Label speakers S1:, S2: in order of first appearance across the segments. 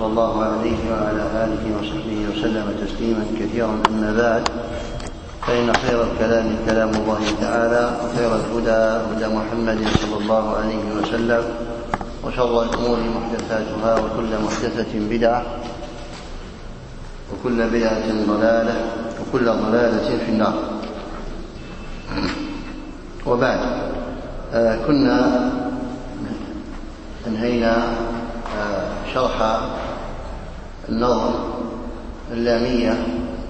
S1: صلى الله عليه وعلى آله وصحبه وسلم تسليما كثيرا. أما بعد، فإن خير الكلام كلام الله تعالى، وخير الهدى هدى محمد صلى الله عليه وسلم، وشر الأمور محدثاتها، وكل محدثة بدعة، وكل بدعة ضلالة، وكل ضلالة في النار. وبعد، كنا انهينا شرح النظم اللامية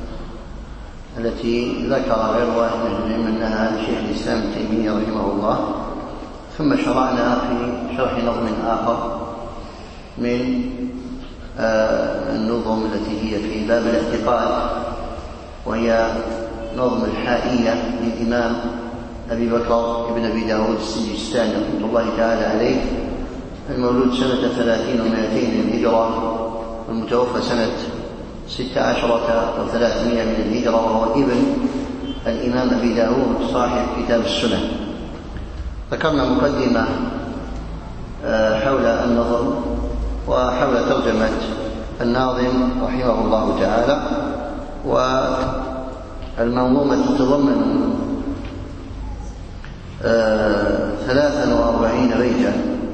S1: التي ذكر غير واحد من العلم أنها لشيخ الإسلام ابن تيمية رحمه الله، ثم شرعنا في شرح نظم آخر من النظم التي هي في باب الاعتقاد، وهي نظم الحائية للإمام أبي بكر بن أبي داود السجستاني رحمه الله تعالى عليه، المولود سنة 30 و200 من الهجرة، والمتوفى سنة 16 و300 من الهجرة، وهو ابن الإمام أبي داود صاحب كتاب السنن. ذكرنا مقدمة حول النظم وحول ترجمة الناظم رحمه الله تعالى، والمنظومة تتضمن 43 بيتا،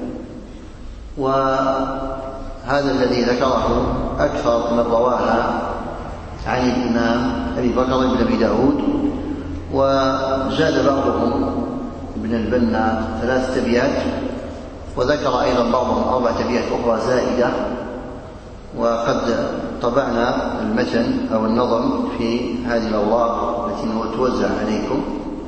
S1: وهذا الذي ذكره أكثر من رواها عن الإمام أبي بكر بن أبي داود، وزاد بعضهم ابن البنا 3 أبيات، وذكر أيضا بعضهم 4 أبيات أخرى زائدة. وقد طبعنا المتن أو النظم في هذه الأوراق التي توزع عليكم،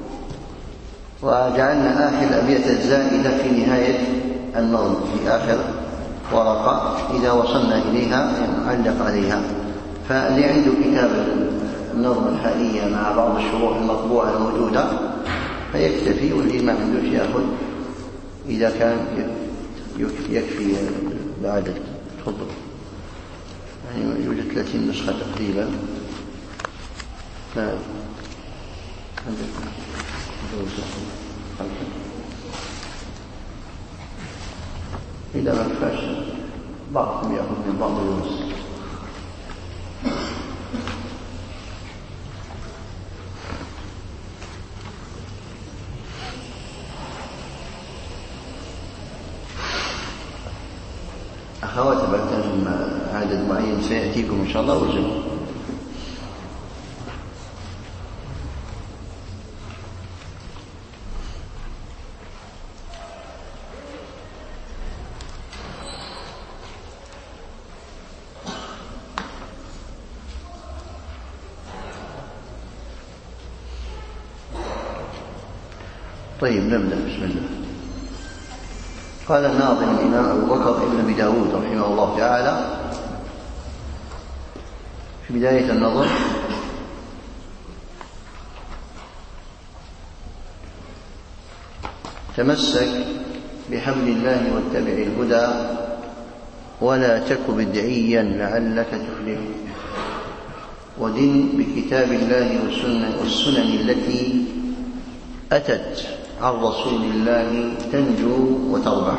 S1: وجعلنا آخر الأبيات الزائدة في نهاية النظم في آخر ورقة إذا وصلنا إليها نعلق عليها. فاللي عنده كتاب النظم الحائية مع بعض الشروح المطبوعة الموجودة فيكتفي، واللي ما عندوش يأخذ إذا كان يكفي بعدد. تفضل. يعني يوجد 30 نسخة تقريبا. إذا ما كفاش بعضهم يأخذ من بعض النسخ. أخوات بعتهم عدد معين سيأتيكم إن شاء الله وجهه. طيب، نبدأ. بسم الله. قال الناظم الإمام أبو بكر بن أبي داود رحمه الله تعالى في بداية النظم: تمسك بحبل الله واتبع الهدى، ولا تك بدعيا لعلك تفلح، ودن بكتاب الله والسنن التي أتت عن رسول الله تنجو وتربح.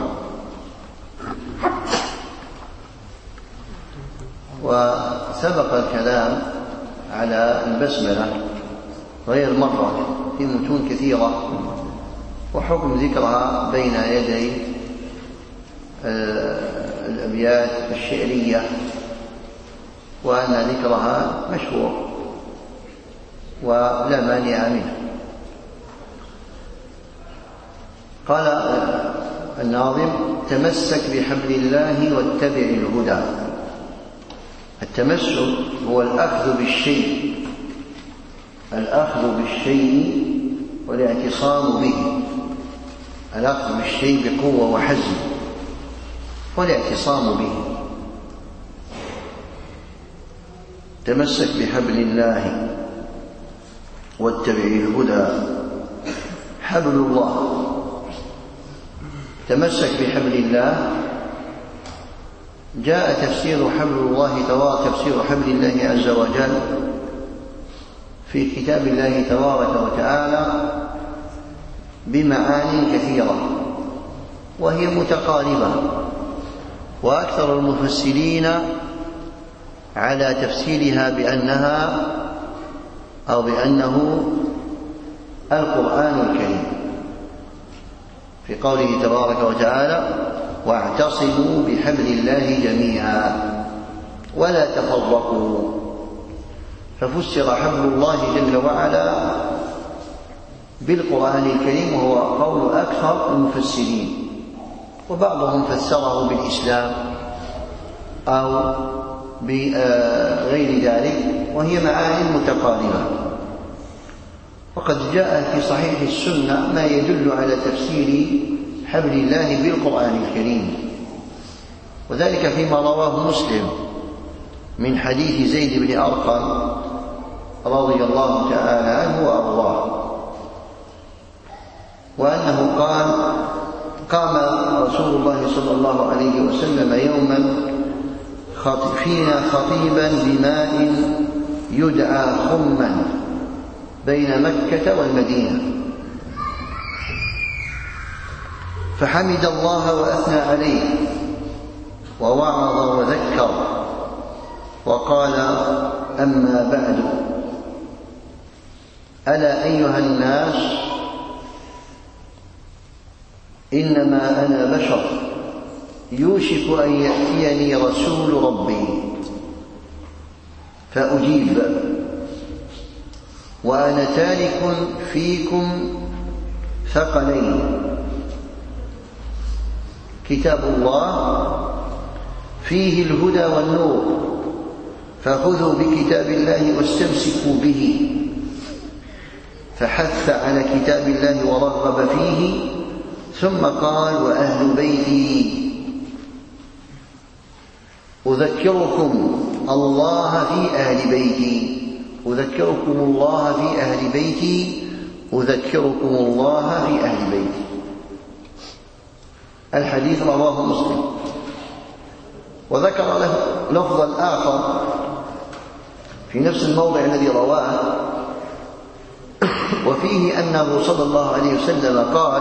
S1: وسبق الكلام على البسملة غير مرة في متون كثيرة، وحكم ذكرها بين يدي الأبيات الشعرية، وأن ذكرها مشهور ولا مانع منه. قال الناظم: تمسك بحبل الله واتبع الهدى. التمسك هو الأخذ بالشيء والاعتصام به، الأخذ بالشيء بقوة وحزم والاعتصام به. تمسك بحبل الله واتبع الهدى. حبل الله، تمسك بحبل الله. جاء تفسير حبل الله تفسير حبل الله عز وجل في كتاب الله تبارك وتعالى بمعان كثيرة، وهي متقاربة، وأكثر المفسرين على تفسيرها بأنه القرآن الكريم، في قوله تبارك وتعالى: واعتصموا بحبل الله جميعا ولا تفرقوا. ففسر حبل الله جل وعلا بالقرآن الكريم، وهو قول أكثر المفسرين، وبعضهم فسره بالإسلام أو بغير ذلك، وهي معاني متقاربة. وقد جاء في صحيح السنة ما يدل على تفسير حبل الله بالقرآن الكريم، وذلك فيما رواه مسلم من حديث زيد بن أرقم رضي الله تعالى عنه وأرضاه، وأنه قال: قام رسول الله صلى الله عليه وسلم يوما فينا خطيبا بماء يدعى خما بين مكة والمدينة، فحمد الله وأثنى عليه ووعظ وذكر وقال: أما بعد، ألا أيها الناس، إنما أنا بشر يوشك أن يأتيني رسول ربي فأجيب، وأنا تارك فيكم ثقلين: كتاب الله فيه الهدى والنور، فخذوا بكتاب الله واستمسكوا به. فحث على كتاب الله ورغب فيه، ثم قال: وأهل بيتي أذكركم الله في أهل بيتي، أذكركم الله في أهل بيتي، أذكركم الله في أهل بيتي. الحديث رواه مسلم. وذكر له لفظا آخر في نفس الموضع الذي رواه، وفيه أنه صلى الله عليه وسلم قال: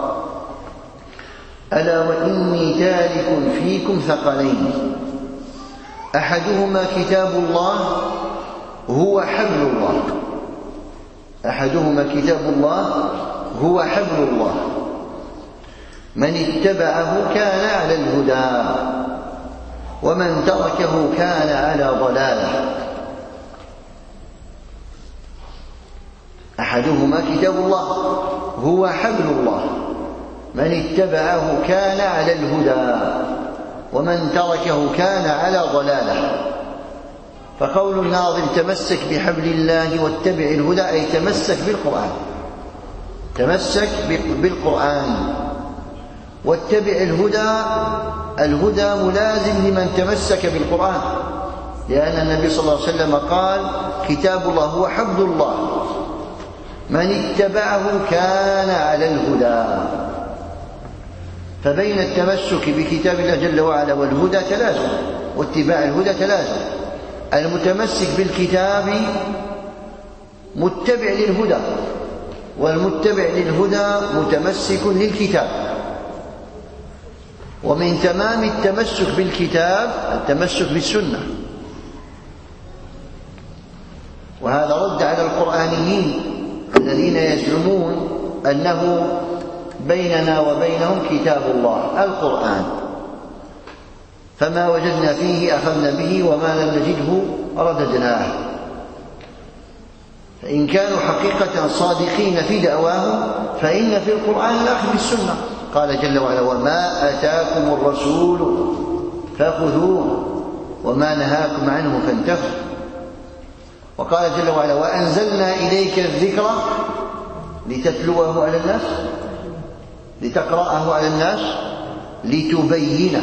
S1: ألا وإني تارك فيكم ثقلين، أحدهما كتاب الله هو حبل الله، أحدهما كتاب الله هو حبل الله، من اتبعه كان على الهدى، ومن تركه كان على ضلاله. أحدهما كتاب الله هو حبل الله، من اتبعه كان على الهدى، ومن تركه كان على ضلاله. فقول الناظم: تمسك بحبل الله واتبع الهدى، أي تمسك بالقرآن، تمسك بالقرآن واتبع الهدى. الهدى ملازم لمن تمسك بالقرآن، لأن النبي صلى الله عليه وسلم قال: كتاب الله هو حبل الله، من اتبعه كان على الهدى. فبين التمسك بكتاب الله جل وعلا والهدى تلازم، واتباع الهدى تلازم. المتمسك بالكتاب متبع للهدى، والمتبع للهدى متمسك للكتاب. ومن تمام التمسك بالكتاب التمسك بالسنة، وهذا رد على القرآنيين الذين يزعمون أنه بيننا وبينهم كتاب الله القرآن، فما وجدنا فيه أخذنا به، وما لم نجده رددناه. فإن كانوا حقيقة صادقين في دعواهم فإن في القرآن الأخذ بالسنة. قال جل وعلا: وما أتاكم الرسول فخذوه وما نهاكم عنه فانتهوا. وقال جل وعلا: وأنزلنا إليك الذكر لتتلوه على الناس، لتقرأه على الناس، لتبينه.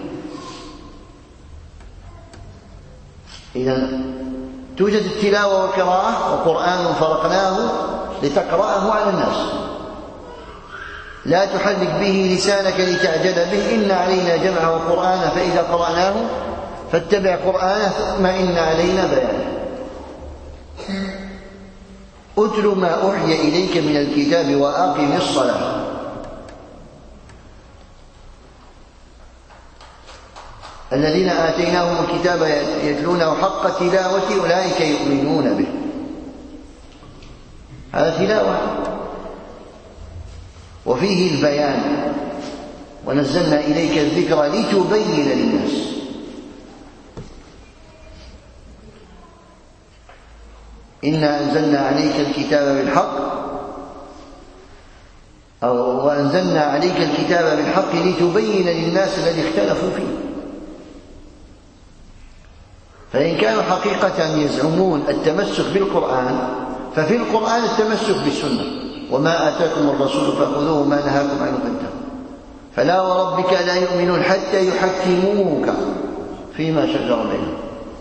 S1: إذن توجد التلاوة والقراءة، وقرآن فرقناه لتقرأه على الناس، لا تحرك به لسانك لتعجل به، إن علينا جمعه وقرآنه، فإذا قرأناه فاتبع قرآنه، ثم إن علينا بيانه. أتل ما أوحي إليك من الكتاب وأقم الصلاة. الذين آتيناهم الكتاب يتلونه حق تلاوته أولئك يؤمنون به. هذا تلاوة، وفيه البيان، ونزلنا إليك الذكر لتبين للناس. إنا أنزلنا عليك الكتاب بالحق، وأنزلنا عليك الكتاب بالحق لتبين للناس الذي اختلفوا فيه. فإن كانوا حقيقة يزعمون التمسك بالقرآن، ففي القرآن التمسك بالسنة، وما آتاكم الرسول فخذوه وما نهاكم عنه فانتهوا. فلا وربك لا يؤمنون حتى يحكموك فيما شجر بينهم،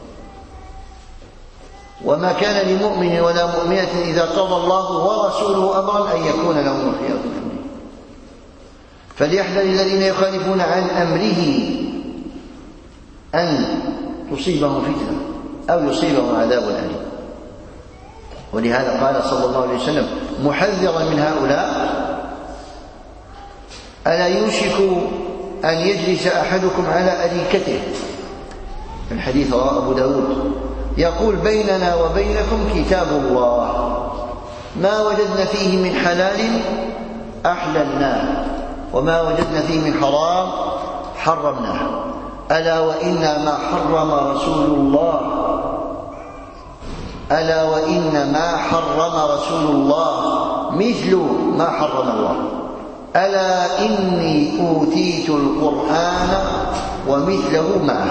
S1: وما كان لمؤمن ولا مؤمنة إذا قضى الله ورسوله أمرا أن يكون لهم الخيرة من أمره. فليحذر الذين يخالفون عن أمره أن تصيبهم فتنة أو يصيبهم عذاب أليم. ولهذا قال صلى الله عليه وسلم محذرا من هؤلاء: ألا يوشك أن يجلس أحدكم على أريكته، الحديث رواه أبو داود، يقول: بيننا وبينكم كتاب الله، ما وجدنا فيه من حلال أحللناه، وما وجدنا فيه من حرام حرمناه. ألا وإن ما حرم رسول الله، ألا وإن ما حرم رسول الله مثل ما حرم الله. ألا إني أوتيت القرآن ومثله معه.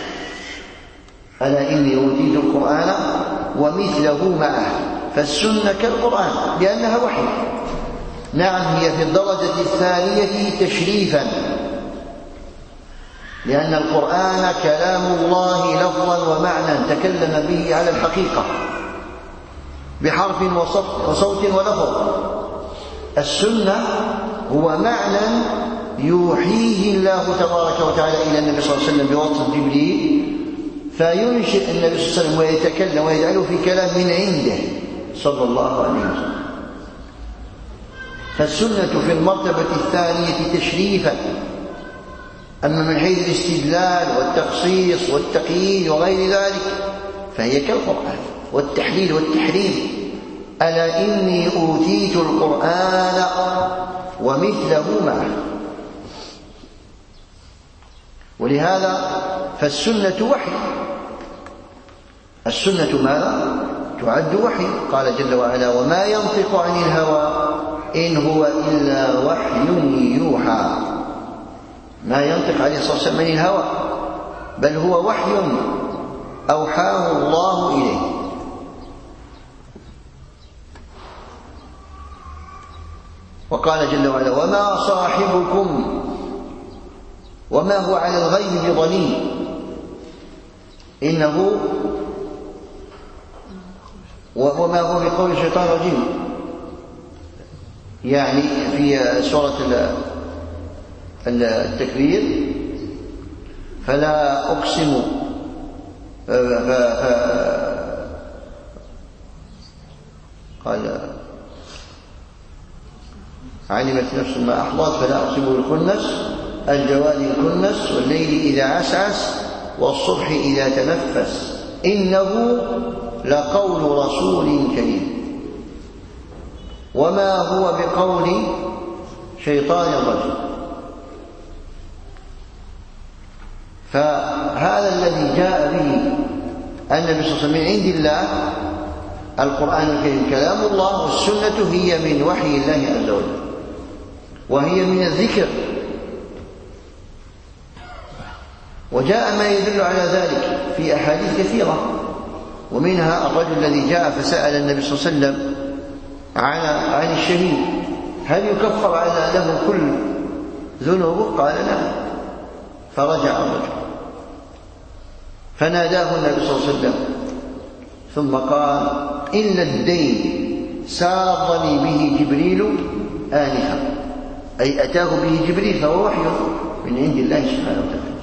S1: ألا إني أوتيت القرآن ومثله معه. فالسنة كالقرآن لأنها وحي. نعم، هي في الدرجة الثانية تشريفا، لأن القرآن كلام الله لفظا ومعنى تكلم به على الحقيقة بحرف وصوت ولفظ. السنة هو معنى يوحيه الله تبارك وتعالى إلى النبي صلى الله عليه وسلم بواسطة جبريل، فينشئ النبي صلى الله عليه وسلم ويتكلم ويجعله في كلام من عنده صلى الله عليه وسلم. فالسنة في المرتبة الثانية تشريفا. أما من حيث الاستدلال والتخصيص والتقييد وغير ذلك فهي كالقرآن والتحليل والتحريم. ألا إني أوتيت القرآن ومثله معه. ولهذا فالسنة وحي. السنة ماذا؟ تعد وحي. قال جل وعلا: وما ينطق عن الهوى إن هو إلا وحي يوحى. ما ينطق عليه الصلاة والسلام عن الهوى، بل هو وحي أوحاه الله إليه. وقال جل وعلا: وما صاحبكم وما هو على الغيب بضنين إنه وما هو بقول الشيطان الرجيم. يعني في سورة التكبير: فلا أقسم قال: علمت نفس ما أحضرت فلا أقسم بالخنس الجوار الكنس والليل إذا عسعس والصبح إذا تنفس إنه لقول رسول كريم وما هو بقول شيطان رجيم. فهذا الذي جاء به النبي صلى الله عليه وسلم من عند الله، القرآن الكريم كلام الله، والسنة هي من وحي الله عز وجل، وهي من الذكر. وجاء ما يدل على ذلك في أحاديث كثيرة، ومنها الرجل الذي جاء فسأل النبي صلى الله عليه وسلم عن الشهيد: هل يكفر على له كل ذنوبه؟ قال: نعم. فرجع الرجل فناداه النبي صلى الله عليه وسلم ثم قال: إلا الدين ساضني به جبريل آنفا، أي أتاه به جبريل، فهو وحي من عند الله سبحانه وتعالى.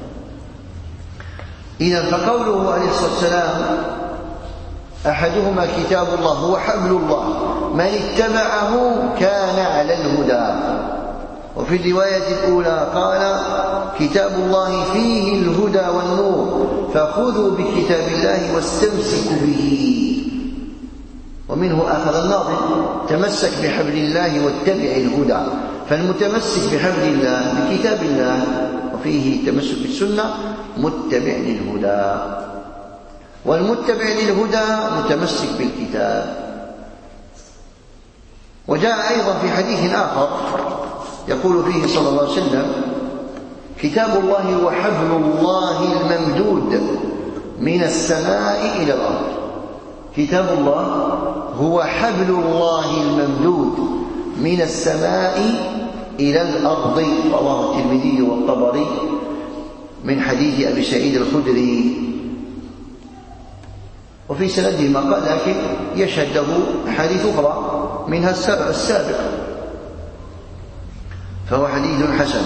S1: إذن فقوله عليه الصلاة والسلام: أحدهما كتاب الله هو حبل الله، من اتبعه كان على الهدى. وفي الرواية الأولى قال: كتاب الله فيه الهدى والنور، فخذوا بكتاب الله واستمسكوا به. ومنه أخذ الناظم: تمسك بحبل الله واتبع الهدى. فالمتمسك بحبل الله بكتاب الله وفيه تمسك بالسنة متبع للهدى، والمتبع للهدى متمسك بالكتاب. وجاء أيضا في حديث آخر يقول فيه صلى الله عليه وسلم: كتاب الله هو حبل الله الممدود من السماء إلى الأرض. كتاب الله هو حبل الله الممدود من السماء إلى الأرض. رواه الترمذي والطبري من حديث أبي سعيد الخدري، وفي سنده ما قال، لكن يشهد له حديث أخرى منها السابق، فهو حديث حسن.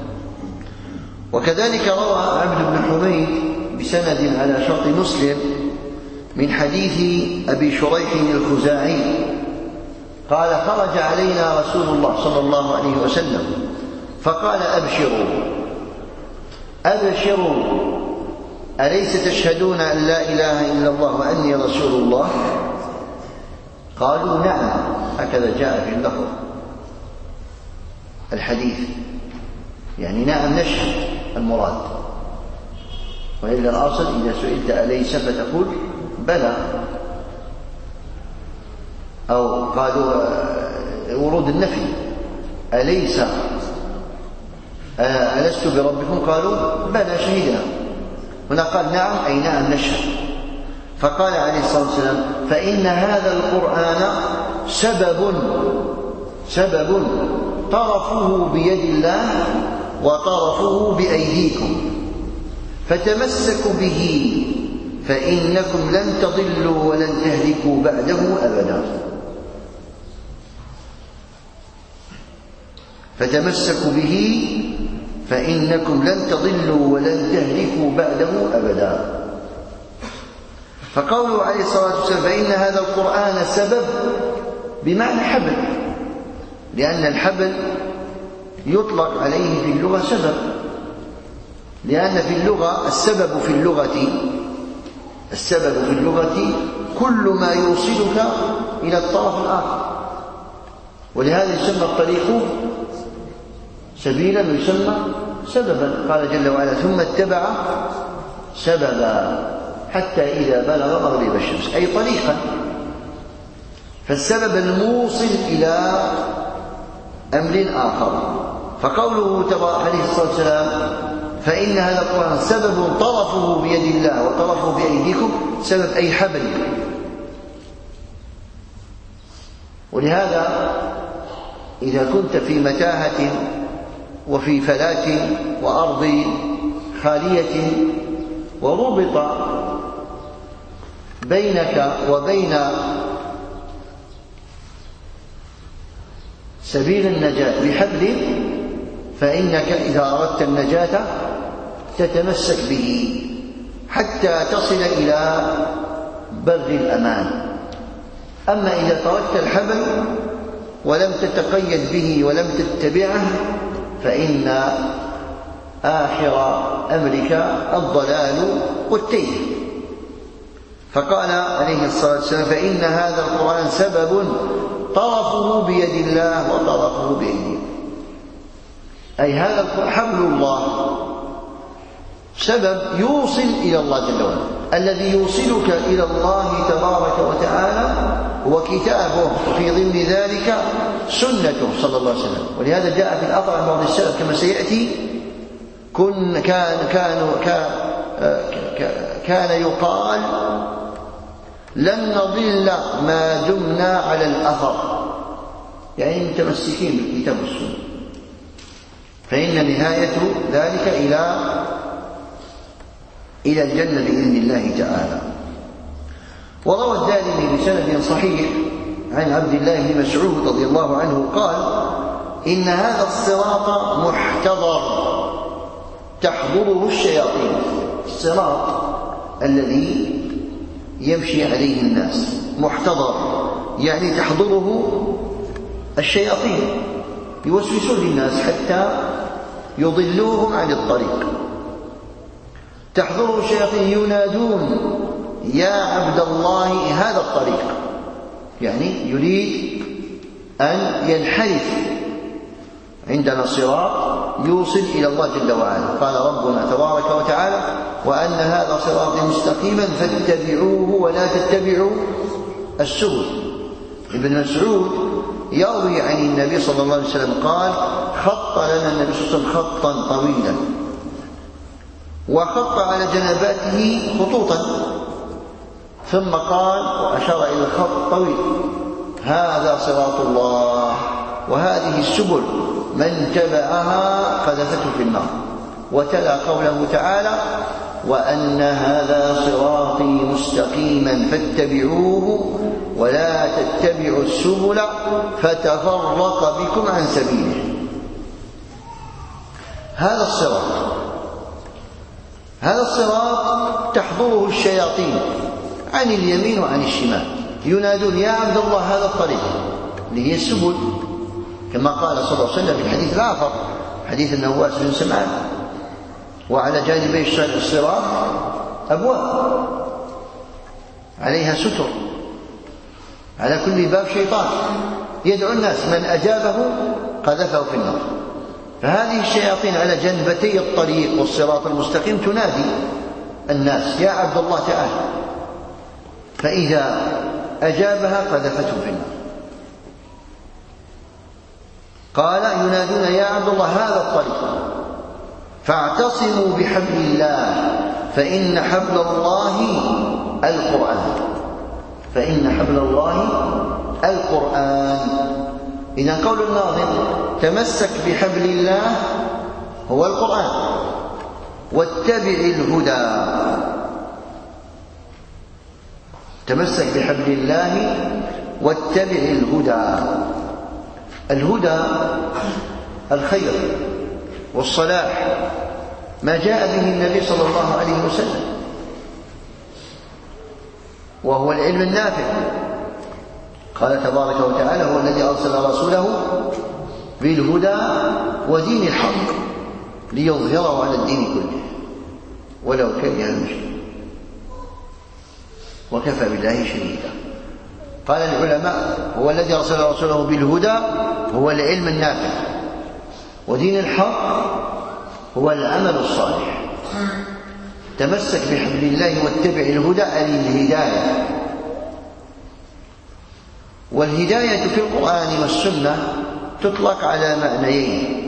S1: وكذلك روى عبد بن حميد بسند على شرط مسلم من حديث أبي شريح الخزاعي قال: خرج علينا رسول الله صلى الله عليه وسلم فقال: أبشروا، أليس تشهدون أن لا إله إلا الله وأني رسول الله؟ قالوا: نعم. هكذا جاء في اللفظ الحديث، يعني نعم نشهد المراد. وإلا الأصل إذا سئلت أليس فتقول بلى، أو قالوا ورود النفي: أليس ألست بربكم؟ قالوا بلى شهدنا. هنا قال نعم، أي نعم نشهد. فقال عليه الصلاة والسلام: فإن هذا القرآن سبب طرفه بيد الله وطرفه بأيديكم، فتمسكوا به فإنكم لن تضلوا ولن تهلكوا بعده أبدا. فتمسكوا به فإنكم لن تضلوا ولن تهلكوا بعده أبدا. فقوله عليه الصلاة والسلام: فإن هذا القرآن سبب، بمعنى حبل، لأن الحبل يطلق عليه في اللغة سبب، لأن في اللغة السبب في اللغة كل ما يوصلك إلى الطرف الآخر، ولهذا يسمى الطريق سبيلا ويسمى سببا. قال جل وعلا: ثم اتبع سببا حتى إذا بلغ مغرب الشمس، أي طريقا. فالسبب الموصل إلى أمر آخر. فقوله عليه الصلاة والسلام: فإن هذا القرآن سبب طرفه بيد الله وطرفه بأيديكم، سبب أي حبل. ولهذا إذا كنت في متاهة وفي فلاة وأرض خالية وربط بينك وبين سبيل النجاة بحبل، فإنك إذا أردت النجاة تتمسك به حتى تصل إلى بر الأمان. أما إذا تركت الحبل ولم تتقيد به ولم تتبعه فإن آخر أمرك الضلال والتيه. فقال عليه الصلاة والسلام: فإن هذا القرآن سبب طرفه بيد الله وطرفه بأيديكم، أي هذا حبل الله سبب يوصل إلى الله جل وعلا. الذي يوصلك إلى الله تبارك وتعالى هو كتابه، وفي ضمن ذلك سنته صلى الله عليه وسلم. ولهذا جاء في الأثر عن بعض السلف كما سيأتي: كان يقال: لن نضل ما دمنا على الأثر، يعني متمسكين بالكتاب والسنة. فإن نهاية ذلك إلى الجنة بإذن الله تعالى. وروى الدارمي بسند صحيح عن عبد الله بن مسعود رضي الله عنه قال: إن هذا الصراط محتضر تحضره الشياطين. الصراط الذي يمشي عليه الناس محتضر، يعني تحضره الشياطين. يوسوسون للناس حتى يضلوهم عن الطريق. تحضره الشياطين ينادون يا عبد الله هذا الطريق، يعني يريد أن ينحرف. عندنا صراط يوصل إلى الله جل وعلا. قال ربنا تبارك وتعالى وأن هذا صراطي مستقيما فاتبعوه ولا تتبعوا السبل. ابن مسعود يروي عن النبي صلى الله عليه وسلم قال خط لنا النبي صلى الله عليه وسلم خطا طويلا وخط على جنباته خطوطا، ثم قال وأشار إلى الخط الطويل هذا صراط الله وهذه السبل من تبعها قذفته في النار. وتلا قوله تعالى وأن هذا صراطي مستقيما فاتبعوه ولا تتبعوا السبل فتفرق بكم عن سبيله. هذا الصراط تحضره الشياطين عن اليمين وعن الشمال، ينادون يا عبد الله هذا الطريق اللي هي السبل، كما قال صلى الله عليه وسلم في الحديث الآخر حديث النواس بن سمعان وعلى جانبي الصراط أبواب عليها ستر، على كل باب شيطان يدعو الناس من أجابه قذفه في النار. فهذه الشياطين على جنبتي الطريق والصراط المستقيم تنادي الناس يا عبد الله تعالى، فإذا أجابها قذفته في النار. قال ينادون يا عبد الله هذا الطريق فاعتصموا بحبل الله فإن حبل الله القرآن. فإن حبل الله القرآن. إذن قول الناظم تمسك بحبل الله هو القرآن واتبع الهدى. تمسك بحبل الله واتبع الهدى. الهدى الخير والصلاح، ما جاء به النبي صلى الله عليه وسلم، وهو العلم النافع. قال تبارك وتعالى هو الذي أرسل رسوله بالهدى ودين الحق ليظهره على الدين كله ولو كره المشركون وكفى بالله شهيدا. قال العلماء هو الذي أرسل رسوله بالهدى هو العلم النافع، ودين الحق هو العمل الصالح. تمسك بحبل الله واتبع الهدى أي الهداية. والهداية في القرآن والسنة تطلق على معنيين.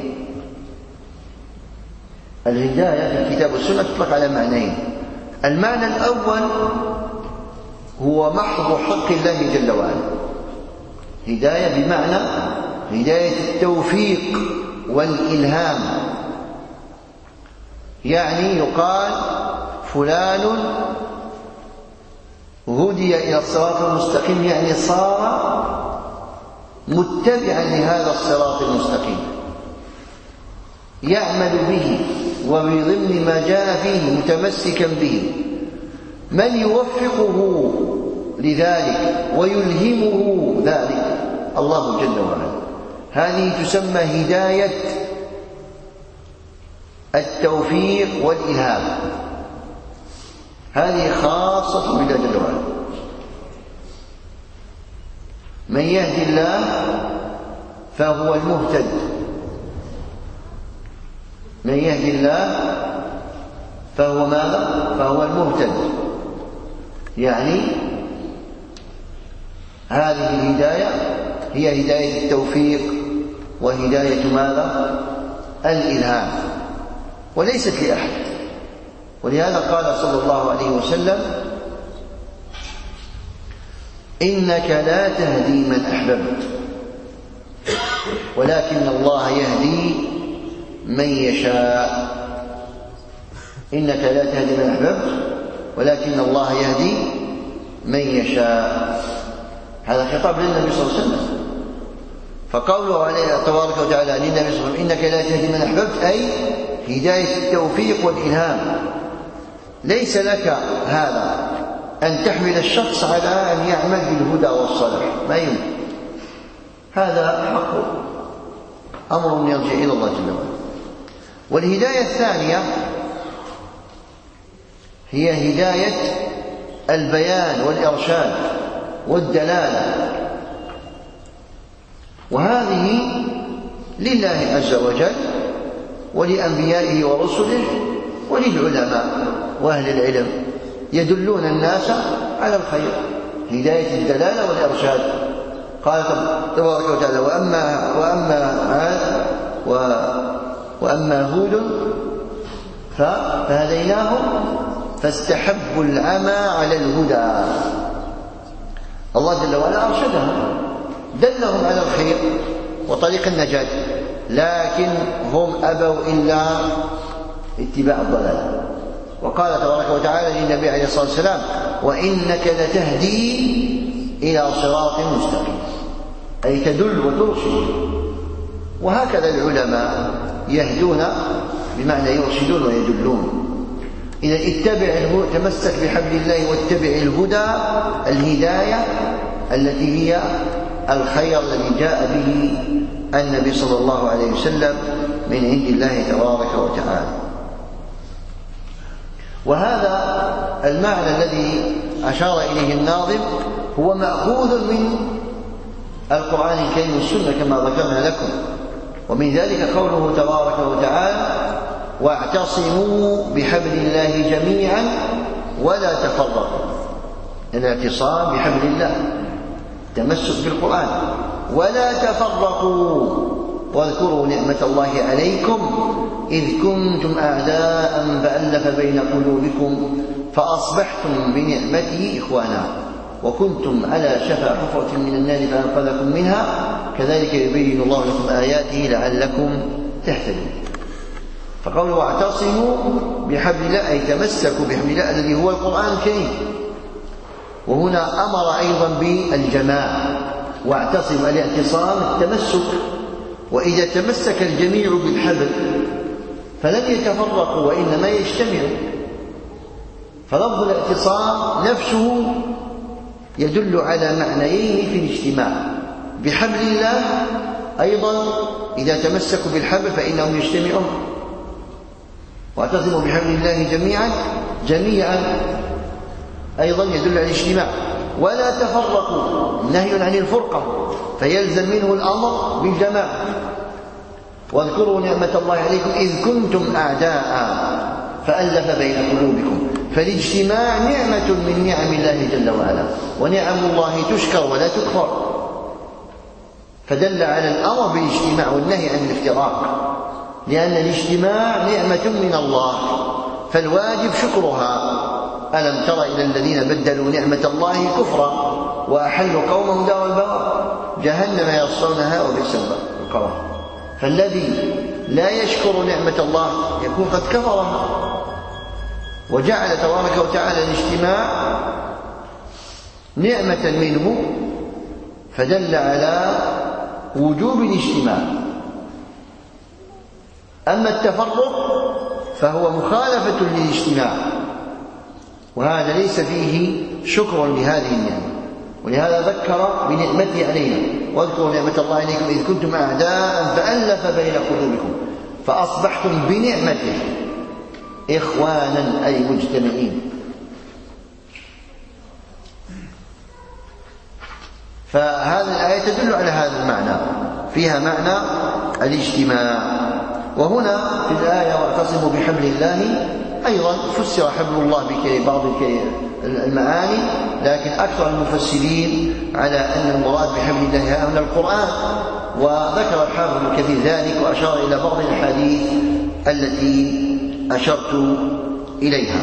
S1: الهداية في الكتاب والسنة تطلق على معنيين. المعنى الأول هو محض حق الله جل وعلا. هداية بمعنى هداية التوفيق والإلهام، يعني يقال فلان هدي إلى الصراط المستقيم، يعني صار متبعا لهذا الصراط المستقيم يعمل به وبضمن ما جاء فيه متمسكا به. من يوفقه لذلك ويلهمه ذلك الله جل وعلا. هذه تسمى هداية التوفيق والإلهام، هذه خاصة بالله جل وعلا. من يهدي الله فهو المهتد. من يهدي الله فهو ماذا؟ فهو المهتد. يعني هذه الهداية هي هداية التوفيق وهداية ماذا؟ الإلهام، وليست لأحد. ولهذا قال صلى الله عليه وسلم إنك لا تهدي من أحببت ولكن الله يهدي من يشاء. إنك لا تهدي من أحببت ولكن الله يهدي من يشاء. هذا خطاب للنبي صلى الله عليه وسلم. فقوله عليه تبارك وتعالى للنبي صلى الله عليه وسلم إنك لا تهدي من أحببت أي هداية التوفيق والإلهام. ليس لك هذا أن تحمل الشخص على أن يعمل بالهدى والصلاح، ما يمكن. هذا حقه أمر يرجع إلى الله جل وعلا. والهداية الثانية هي هداية البيان والإرشاد والدلالة، وهذه لله عز وجل ولأنبيائه ورسله وللعلماء وأهل العلم، يدلون الناس على الخير، هداية الدلالة والإرشاد. قال تبارك وتعالى: وأما عاد وأما هود فهديناهم فاستحبوا العمى على الهدى. الله جل وعلا أرشدهم، دلهم على الخير وطريق النجاة، لكن هم أبوا إلا اتباع الضلال. وقال تبارك وتعالى للنبي عليه الصلاة والسلام: وإنك لتهدي إلى صراط مستقيم، أي تدل وترشد. وهكذا العلماء يهدون بمعنى يرشدون ويدلون. إذا تمسك بحبل الله واتبع الهدى، الهداية التي هي الخير الذي جاء به النبي صلى الله عليه وسلم من عند الله تبارك وتعالى. وهذا المعنى الذي أشار إليه الناظم هو مأخوذ من القرآن الكريم والسنة كما ذكرنا لكم. ومن ذلك قوله تبارك وتعالى: واعتصموا بحبل الله جميعا ولا تفرقوا. الاعتصام بحبل الله، تمسك بالقرآن. ولا تفرقوا واذكروا نعمة الله عليكم إذ كنتم أعداء فألف بين قلوبكم فأصبحتم بنعمته إخوانا وكنتم على شفا حفرة من النار فأنقذكم منها كذلك يبين الله لكم آياته لعلكم تهتدون. فقوله واعتصموا بحبل الله أي تمسكوا بحبل الله الذي هو القرآن الكريم. وهنا أمر أيضا بالجماعة، واعتصموا الاعتصام التمسك. وإذا تمسك الجميع بالحبل فلم يتفرقوا وإنما يجتمعوا. فلفظ الاعتصام نفسه يدل على معنيين في الاجتماع. بحبل الله أيضا إذا تمسكوا بالحبل فإنهم يجتمعون. واعتصموا بحبل الله جميعا أيضا يدل على الاجتماع. ولا تفرقوا نهي عن الفرقة فيلزم منه الأمر بالجماعة. واذكروا نعمة الله عليكم إذ كنتم أعداء فألف بين قلوبكم. فالاجتماع نعمة من نعم الله جل وعلا، ونعم الله تشكر ولا تكفر، فدل على الأمر بالاجتماع والنهي عن الافتراق، لأن الاجتماع نعمة من الله فالواجب شكرها. ألم تر إلى الذين بدلوا نعمة الله كفرا وأحلوا قومهم دار البوار جهنم يصلونها وبئس القرار. فالذي لا يشكر نعمة الله يكون قد كفرها. وجعل تبارك وتعالى الاجتماع نعمة منه فدل على وجوب الاجتماع. أما التفرق فهو مخالفة للاجتماع، وهذا ليس فيه شكر لهذه النعمة. ولهذا ذكر بنعمته علينا: واذكروا نعمة الله عليكم إذ كنتم أعداء فألف بين قلوبكم فأصبحتم بنعمته إخوانا أي مجتمعين. فهذه الآية تدل على هذا المعنى، فيها معنى الاجتماع. وهنا في الآية واعتصموا بحبل الله أيضا فسر حبل الله ببعض المعاني، لكن أكثر المفسرين على أن المراد بحبل الله هنا القرآن. وذكر الحافظ ابن كثير ذلك وأشار إلى بعض الأحاديث التي أشرت إليها.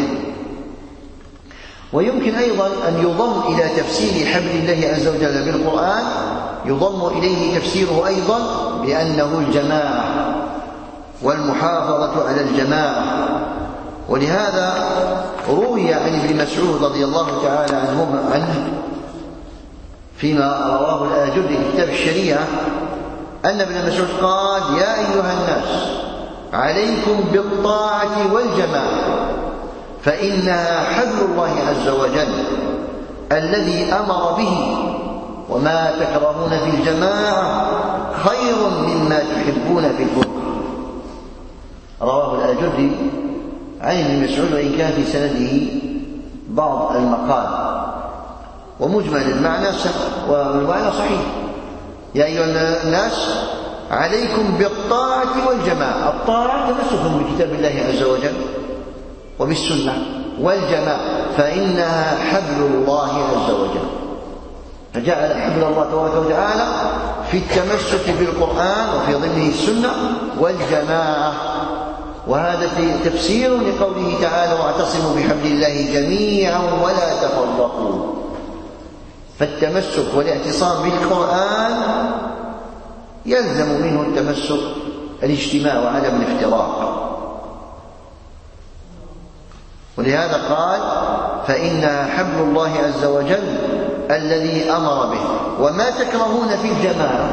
S1: ويمكن أيضا أن يضم إلى تفسير حبل الله عز وجل بالقرآن، يضم إليه تفسيره أيضا بأنه الجماعة والمحافظة على الجماعة. ولهذا روي عن ابن مسعود رضي الله تعالى عنه فيما رواه الآجري في كتاب الشريعة أن ابن مسعود قال: يا أيها الناس عليكم بالطاعة والجماعة فإنها حبل الله عز وجل الذي أمر به وما تكرهون في الجماعة خير مما تحبون في الفرقة. رواه الآجري عن ابن مسعود وإن كان في سنده بعض المقال، ومجمل المعنى صحيح. يا أيها الناس عليكم بالطاعة والجماعة. الطاعة تمسكهم بكتاب الله عز وجل وبالسنة، والجماعة فإنها حبل الله عز وجل، فجعل حبل الله تبارك وتعالى في التمسك بالقرآن وفي ضمنه السنة والجماعة. وهذا تفسير لقوله تعالى واعتصموا بحبل الله جميعا ولا تفرقوا. فالتمسك والاعتصام بالقرآن يلزم منه التمسك الاجتماع وعدم الافتراق. ولهذا قال فإنها حبل الله عز وجل الذي أمر به. وما تكرهون في الجماعة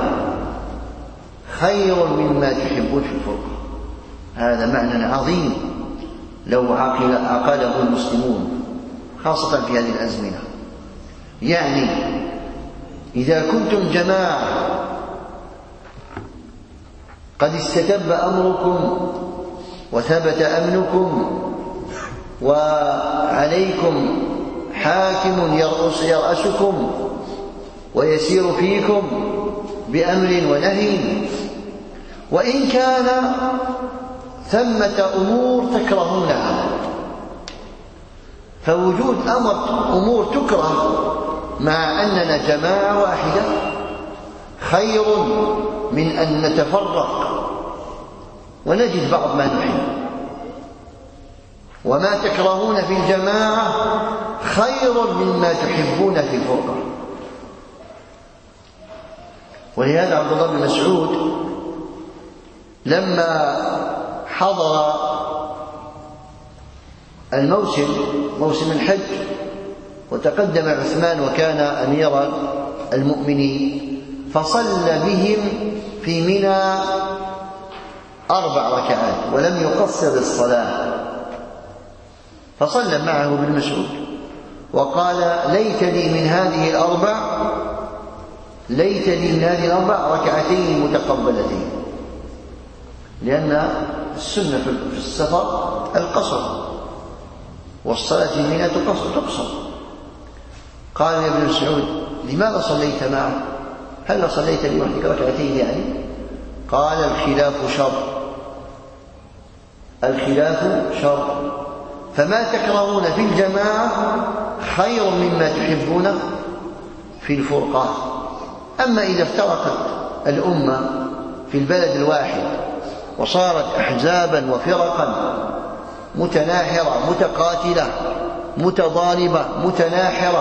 S1: خير مما تحبون في الفرقة. هذا معنى عظيم لو عقله المسلمون خاصة في هذه الأزمنة. يعني إذا كنتم جماعة قد استتب أمركم وثبت أمنكم وعليكم حاكم يرأسكم ويسير فيكم بأمر ونهي، وإن كان ثمة أمور تكرهونها، فوجود أمور تكره مع أننا جماعة واحدة خير من أن نتفرق ونجد بعض ما نحب. وما تكرهون في الجماعة خير مما تحبون في الفرقة. ولهذا عبد الله بن مسعود لما حضر موسم الحج وتقدم عثمان وكان أمير المؤمنين، فصلى بهم في منى 4 ركعات ولم يقصر الصلاة، فصلى معه ابن مسعود وقال ليت لي من هذه الأربع ركعتين متقبلتين، لأن السنة في السفر القصر والصلاة في منى تقصر. قال يا ابن مسعود لماذا صليت معه؟ هل صليت لوحدك ركعتين يعني؟ قال الخلاف شر، فما تكرهون في الجماعة خير مما تحبون في الفرقة. أما إذا افترقت الأمة في البلد الواحد وصارت أحزابا وفرقا متناحرة متقاتلة متضاربة متناحرة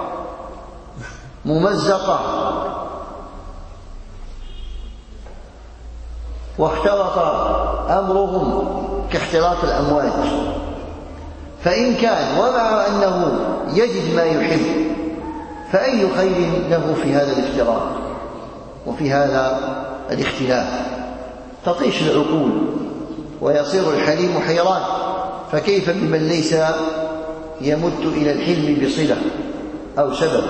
S1: ممزقة، واختلط أمرهم كاختلاط الأمواج، فإن كان ومع أنه يجد ما يحب فأي خير له في هذا الافتراق وفي هذا الاختلاف؟ تطيش العقول ويصير الحليم حيران، فكيف بمن ليس يمت إلى الحلم بصلة أو سبب؟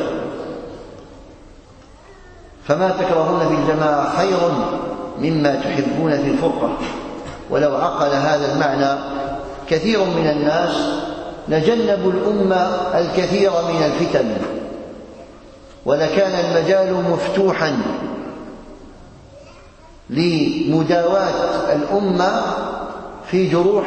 S1: فما تكرهون في الجماعة خير مما تحبون في الفرقة. ولو عقل هذا المعنى كثير من الناس لجنبوا الأمة الكثير من الفتن، ولكان المجال مفتوحا لمداواة الأمة في جروح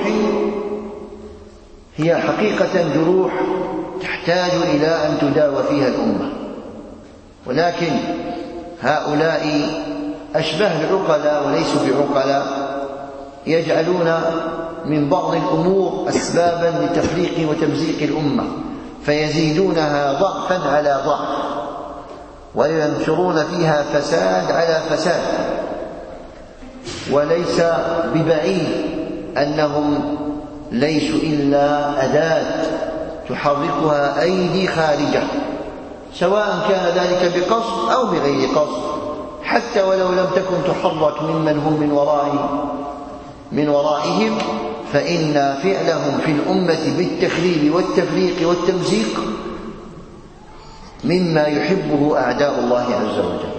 S1: هي حقيقة جروح تحتاج إلى أن تداوى فيها الأمة. ولكن هؤلاء أشبه العقلاء وليسوا بعقلاء، يجعلون من بعض الأمور أسبابا لتفريق وتمزيق الأمة فيزيدونها ضعفا على ضعف، وينشرون فيها فساد على فساد. وليس ببعيد أنهم ليسوا إلا أداة تحركها أيدي خارجة، سواء كان ذلك بقصد أو بغير قصد، حتى ولو لم تكن تحرك ممن هم من ورائهم، فإن فعلهم في الأمة بالتخريب والتفريق والتمزيق مما يحبه أعداء الله عز وجل.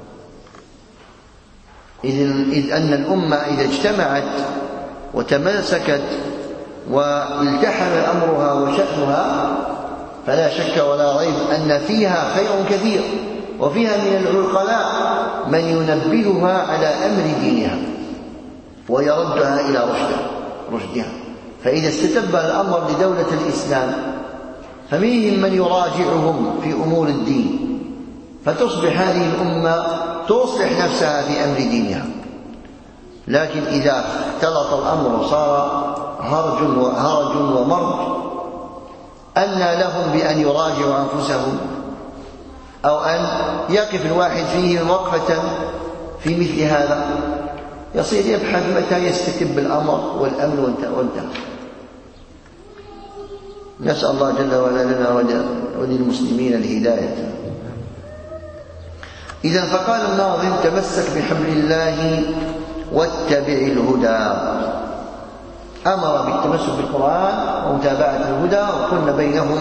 S1: إذ أن الأمة إذا اجتمعت وتماسكت والتحم أمرها وشأنها فلا شك ولا ريب أن فيها خير كثير، وفيها من العقلاء من ينبهها على أمر دينها ويردها إلى رشدها. فإذا استتب الأمر لدولة الإسلام فمنهم من يراجعهم في أمور الدين، فتصبح هذه الأمة تصلح نفسها في أمر دينها. لكن إذا اختلط الأمر وصار هرج ومرج، أنى لهم بأن يراجعوا أنفسهم، أو أن يقف الواحد فيهم وقفة في مثل هذا، يصير يبحث متى يستتب الأمر والأمن وانتهى. نسأل الله جل وعلا لنا وللمسلمين الهداية. إذن فقال الناظم: تمسك بحبل الله واتبع الهدى. أمر بالتمسك بالقرآن ومتابعة الهدى، وقلنا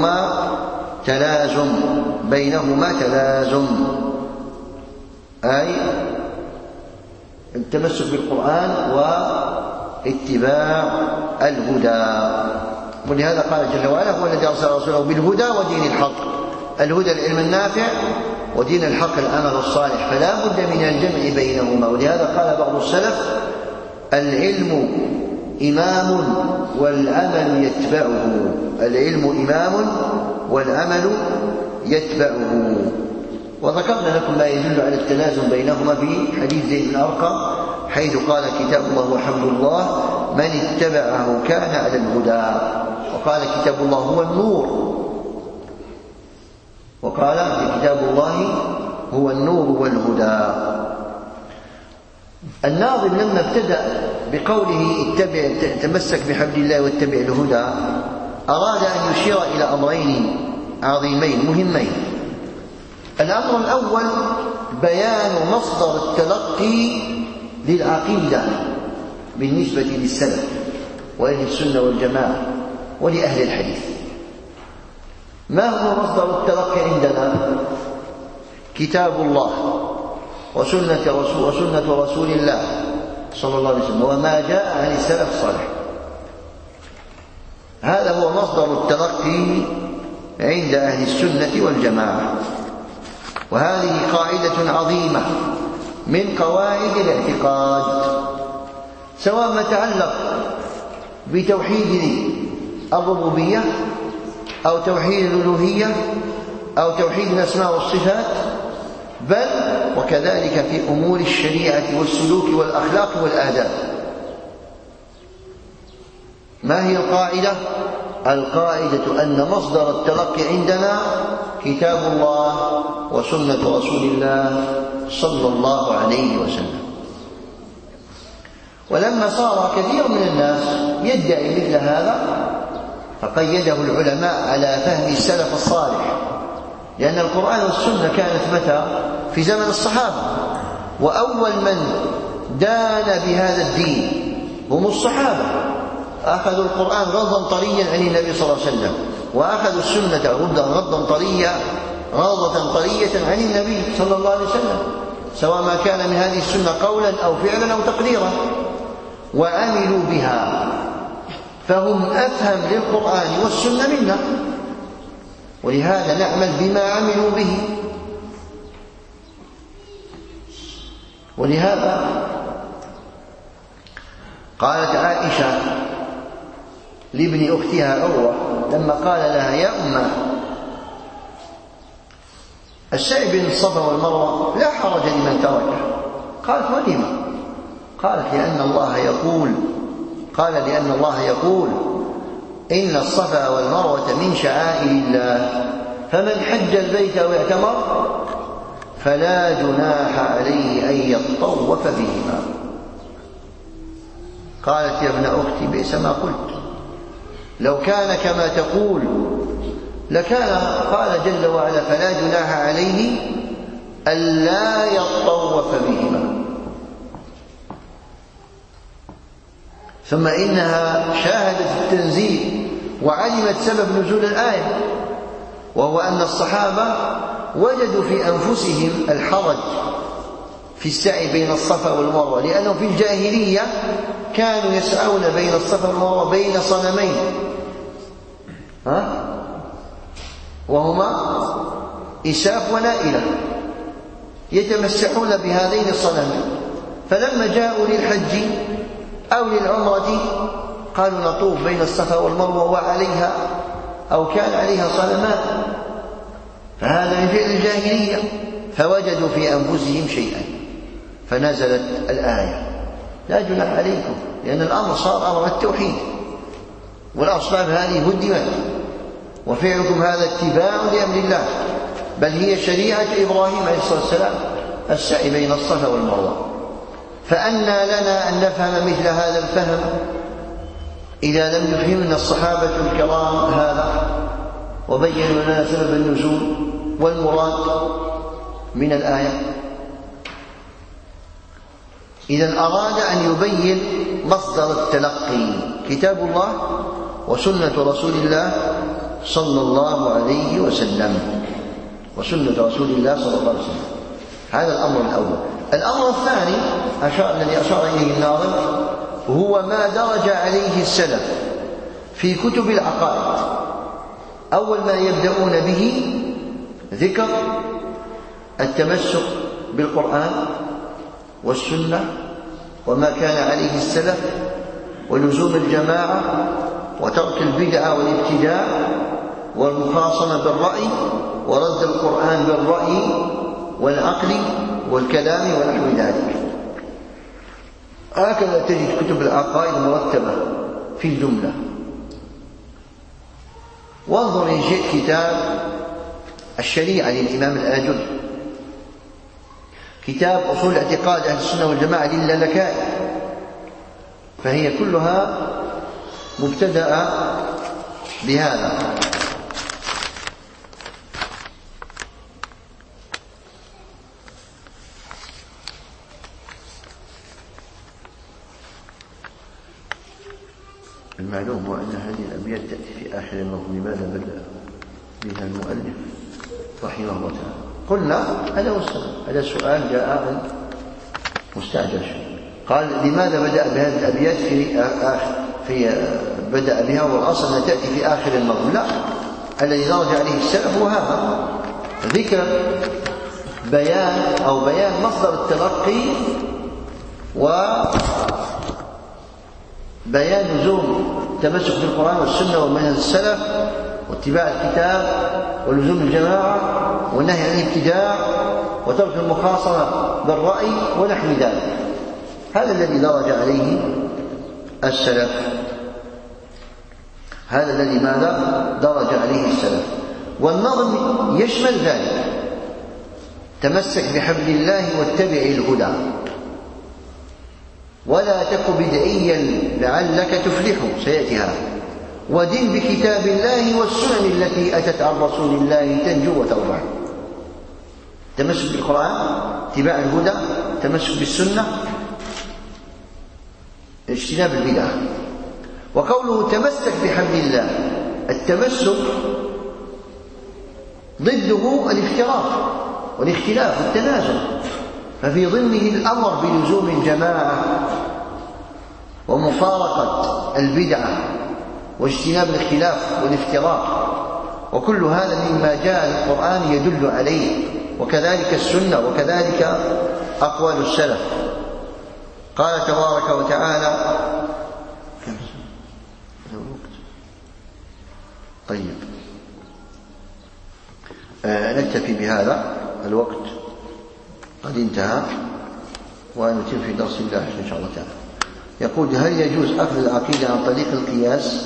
S1: بينهما تلازم، أي التمسك بالقرآن واتباع الهدى. ولهذا قال جل وعلا: هو الذي أرسل رسوله بالهدى ودين الحق. الهدى العلم النافع، ودين الحق العمل الصالح، فلا بد من الجمع بينهما. ولهذا قال بعض السلف: العلم إمام والعمل يتبعه. العلم إمام والعمل يتبعه. وذكرنا لكم ما يدل على التلازم بينهما في حديث زيد بن أرقم، حيث قال: كتاب الله وحبل الله من اتبعه كان على الهدى. وقال: كتاب الله هو النور. وقال: كتاب الله هو النور والهدى. الناظم لما ابتدأ بقوله تمسك بحبل الله واتبع الهدى، أراد أن يشير إلى أمرين عظيمين مهمين. الأمر الأول بيان مصدر التلقي للعقيدة بالنسبة للسلف وأهل السنة والجماعة ولأهل الحديث. ما هو مصدر التلقي عندنا؟ كتاب الله وسنة رسول الله صلى الله عليه وسلم وما جاء عن السلف الصالح. هذا هو مصدر التلقي عند أهل السنة والجماعة. وهذه قاعدة عظيمة من قواعد الاعتقاد، سواء ما تعلق بتوحيد الربوبية أو توحيد الألوهية أو توحيد الأسماء والصفات، بل وكذلك في أمور الشريعة والسلوك والأخلاق والآداب. ما هي القاعدة؟ القاعدة أن مصدر التلقي عندنا كتاب الله وسنة رسول الله صلى الله عليه وسلم. ولما صار كثير من الناس يدعي مثل هذا فقيده العلماء على فهم السلف الصالح، لأن القرآن والسنة كانت متى؟ في زمن الصحابة، وأول من دان بهذا الدين هم الصحابة. أخذوا القرآن غضا طريا عن النبي صلى الله عليه وسلم، وأخذوا السنة غضا طرية عن النبي صلى الله عليه وسلم، سواء ما كان من هذه السنة قولا أو فعلا أو تقديرا، وعملوا بها، فهم أفهم للقرآن والسنة منا، ولهذا نعمل بما عملوا به. ولهذا قالت عائشة لابن أختها عروة لما قال لها: يا أمه، السعي بين الصفا والمروة لا حرج لمن تركه. قالت: ولما؟ قالت: لأن الله يقول إن الصفا والمروة من شعائر الله، فمن حج البيت أو اعتمر فلا جناح عليه أن يطوف بهما. قالت: يا ابن أختي، بئس ما قلت، لو كان كما تقول لكان قال جل وعلا: فلا جناح عليه ألا يطوف بهما. ثم إنها شاهدت التنزيل وعلمت سبب نزول الآية، وهو أن الصحابة وجدوا في أنفسهم الحرج في السعي بين الصفا والمروة، لأنهم في الجاهلية كانوا يسعون بين الصفا والمروة بين صنمين وهما إساف ونائلة، يتمسحون بهذين الصنمين. فلما جاءوا للحج أو للعمرة قالوا نطوف بين الصفا والمروة وعليها أو كان عليها صنمان، فهذا من فعل الجاهلية. فوجدوا في أنفسهم شيئا فنزلت الآية لا جناح عليكم، لأن الأمر صار أمر التوحيد، والأصنام هذه هدمت، وفعلكم هذا اتباع لأمر الله، بل هي شريعة إبراهيم عليه الصلاة والسلام السعي بين الصفا والمروة. فأنى لنا أن نفهم مثل هذا الفهم إذا لم يفهمنا الصحابة الكرام هذا وبينوا لنا سبب النزول والمراد من الآية. إذن أراد أن يبين مصدر التلقي كتاب الله وسنة رسول الله صلى الله عليه وسلم، وسنة رسول الله صلى الله عليه وسلم. هذا الأمر الأول. الأمر الثاني الذي أشار إليه الناظم هو ما درج عليه السلف في كتب العقائد. أول ما يبدأون به ذكر التمسك بالقرآن والسنة وما كان عليه السلف ولزوم الجماعة وترك البدعة والابتداع والمخاصمة بالرأي ورد القرآن بالرأي والعقل والكلام ونحو ذلك. هكذا تجد كتب العقائد مرتبة في الجملة. وانظر إن شئت كتاب الشريعة للإمام الآجري، كتاب أصول اعتقاد أهل السنة والجماعة للالكائي، فهي كلها مبتدأة بهذا. المعلوم هو أن هذه الأبيات تأتي في آخر النظم. لماذا بدأ بها المؤلف رحمه الله تعالى؟ قلنا هذا هو السبب، هذا السؤال جاء مستعجل. قال لماذا بدأ بهذه الأبيات بدأ بها والأصل أنها تأتي في آخر النظم؟ لا، الذي درج عليه السلف هو هذا، ذكر بيان مصدر التلقي وبيان لزوم التمسك بالقرآن والسنة ومنهج السلف واتباع الكتاب ولزوم الجماعة والنهي عن الابتداع وترك المخاصمة بالرأي ونحو ذلك. هذا الذي درج عليه السلف، هذا الذي ماذا درج عليه السلف. والنظم يشمل ذلك: تمسك بحبل الله واتبع الهدى، ولا تك بدعيا لعلك تفلح، سيأتي هذا، ودن بكتاب الله والسنن التي أتت عن رسول الله تنجو وتربح. تمسك بالقرآن، اتباع الهدى، تمسك بالسنة، اجتناب البدع. وقوله تمسك بحبل الله، التمسك ضده الافتراق والاختلاف والتنازل، ففي ضمنه الأمر بلزوم الجماعة ومفارقة البدعة واجتناب الاختلاف والافتراق، وكل هذا مما جاء القرآن يدل عليه، وكذلك السنة، وكذلك أقوال السلف. قال تبارك وتعالى: طيب نكتفي بهذا، الوقت قد انتهى، ونتم في درس الله إن شاء الله تعالى. يقول: هل يجوز أخذ العقيدة عن طريق القياس؟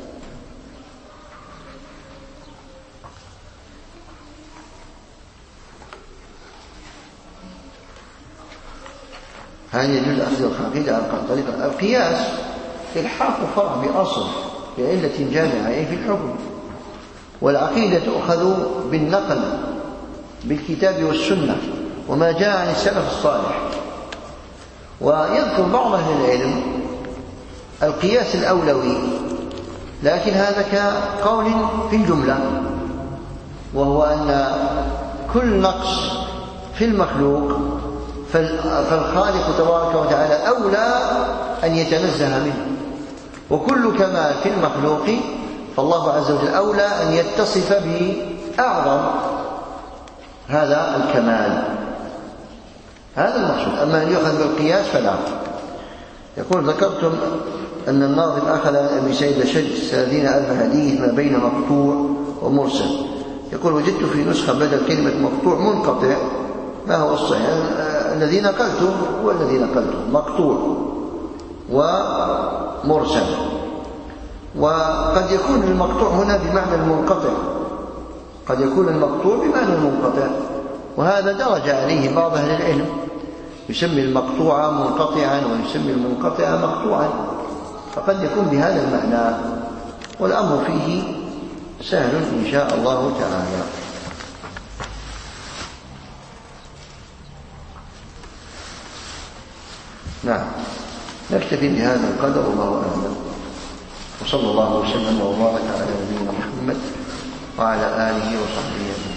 S1: هل يجوز أخذ العقيدة عن طريق القياس؟ الحاق فرع بأصل بعلة جامعة في الحكم، والعقيدة تؤخذ بالنقل بالكتاب والسنة وما جاء عن السلف الصالح. ويذكر بعض أهل العلم القياس الأولوي، لكن هذا كقول في الجملة، وهو أن كل نقص في المخلوق فالخالق تبارك وتعالى أولى أن يتنزه منه، وكل كمال في المخلوق فالله عز وجل أولى أن يتصف بأعظم هذا الكمال. هذا المقصود. أما أن يؤخذ بالقياس فلا. يقول: ذكرتم أن الناظم أخذ عن أبي سعيد الأشج 30,000 حديث ما بين مقطوع ومرسل. يقول: وجدت في نسخة بدل كلمة مقطوع منقطع. ما هو الصحيح؟ الذي نقلته هو الذي نقلته، مقطوع ومرسل. وقد يكون المقطوع هنا بمعنى المنقطع، قد يكون المقطوع بمعنى المنقطع، وهذا درج عليه بعض أهل العلم، يسمي المقطوع منقطعا ويسمي المنقطع مقطوعا، فقد يكون بهذا المعنى، والأمر فيه سهل إن شاء الله تعالى. نعم، نكتفي بهذا القدر، والله أعلم، وصلى الله وسلم وبارك على نبينا محمد وعلى آله وصحبه أجمعين.